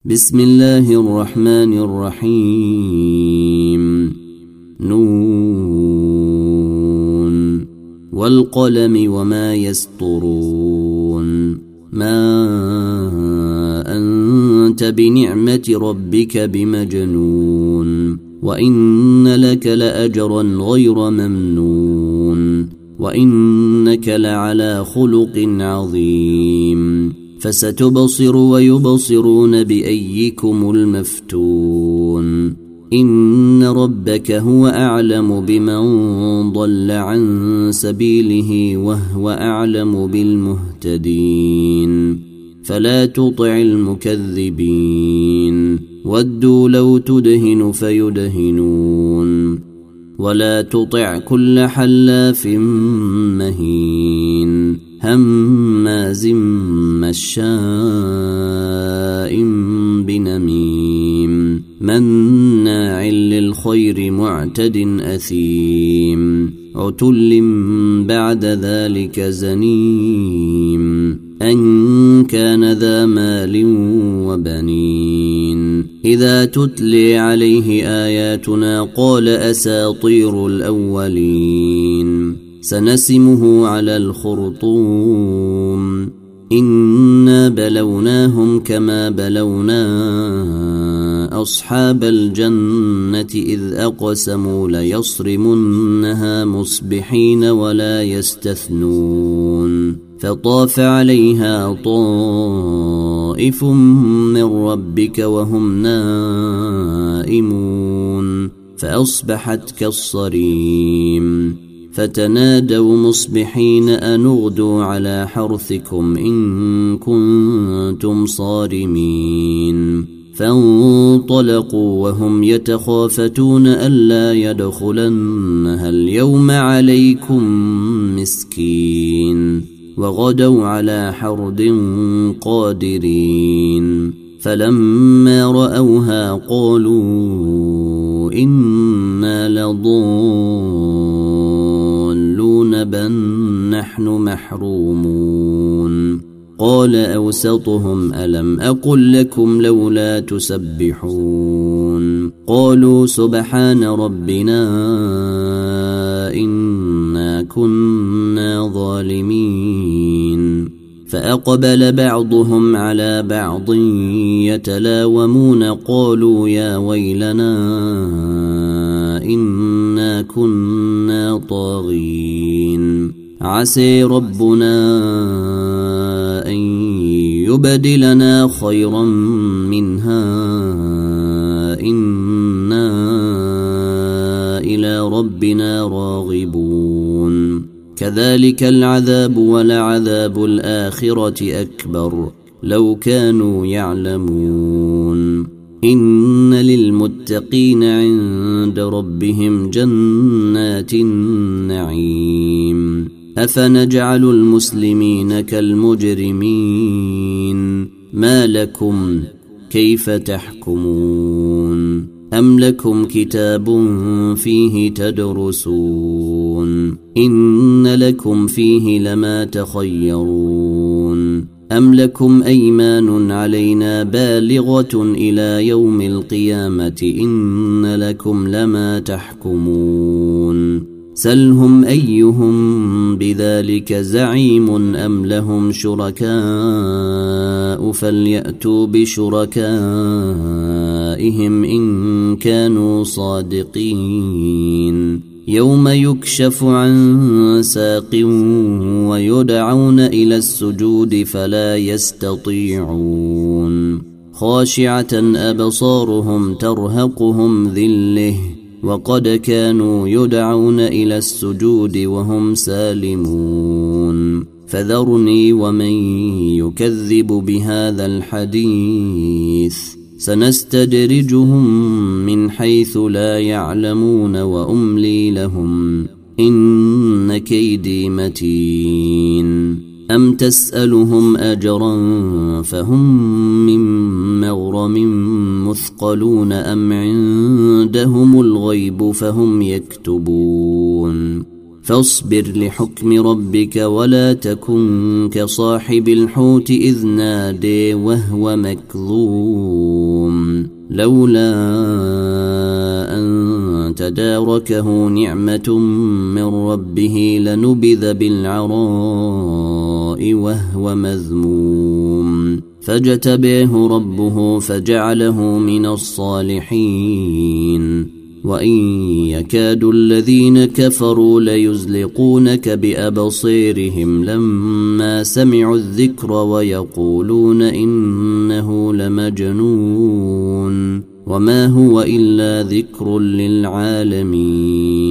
بسم الله الرحمن الرحيم. نون والقلم وما يسطرون. ما أنت بنعمة ربك بمجنون، وإن لك لأجرا غير ممنون، وإنك لعلى خلق عظيم. فستبصر ويبصرون بأيكم المفتون. إن ربك هو أعلم بمن ضل عن سبيله وهو أعلم بالمهتدين. فلا تطع المكذبين، ودوا لو تدهن فيدهنون. ولا تطع كل حلاف مهين هماز مشاء بنميم مناع للخير معتد أثيم عتل بعد ذلك زنيم أن كان ذا مال وبنين. إذا تتلي عليه آياتنا قال أساطير الأولين. سنسمه على الخرطوم. إنا بلوناهم كما بلونا أصحاب الجنة إذ أقسموا ليصرمنها مصبحين ولا يستثنون. فطاف عليها طائف من ربك وهم نائمون فأصبحت كالصريم. فتنادوا مصبحين أن اغدوا على حرثكم إن كنتم صارمين. فانطلقوا وهم يتخافتون ألا يدخلنها اليوم عليكم مسكين. وغدوا على حرد قادرين. فلما رأوها قالوا إنا لضالون بل نحن محرومون. قال أوسطهم ألم أقل لكم لولا تسبحون. قالوا سبحان ربنا إنا كنا ظالمين. فأقبل بعضهم على بعض يتلاومون قالوا يا ويلنا إنا كنا طاغين. عسى ربنا أن يبدلنا خيرا منها إنا إلى ربنا راغبون. كذلك العذاب ولعذاب الآخرة أكبر لو كانوا يعلمون. إن للمتقين عند ربهم جنات النعيم. أفنجعل المسلمين كالمجرمين. ما لكم كيف تحكمون؟ أم لكم كتاب فيه تدرسون؟ إن لكم فيه لما تخيرون. أم لكم أيمان علينا بالغة إلى يوم القيامة إن لكم لما تحكمون. سلهم أيهم بذلك زعيم أم لهم شركاء فليأتوا بشركائهم إن كانوا صادقين. يوم يكشف عن ساق ويدعون إلى السجود فلا يستطيعون. خاشعة أبصارهم ترهقهم ذلة وقد كانوا يدعون إلى السجود وهم سالمون. فذرني ومن يكذب بهذا الحديث سنستدرجهم من حيث لا يعلمون وأملي لهم إن كيدي متين. أم تسألهم أجرا فهم من مغرم مثقلون أم عندهم الغيب فهم يكتبون. فاصبر لحكم ربك ولا تكن كصاحب الحوت إذ نادي وهو مكظوم لولا أن تداركه نعمة من ربه لنبذ بالعراء وهو مذموم فاجتبيه ربه فجعله من الصالحين وإن يكاد الذين كفروا ليزلقونك بأبصيرهم لما سمعوا الذكر ويقولون إنه لمجنون وما هو إلا ذكر للعالمين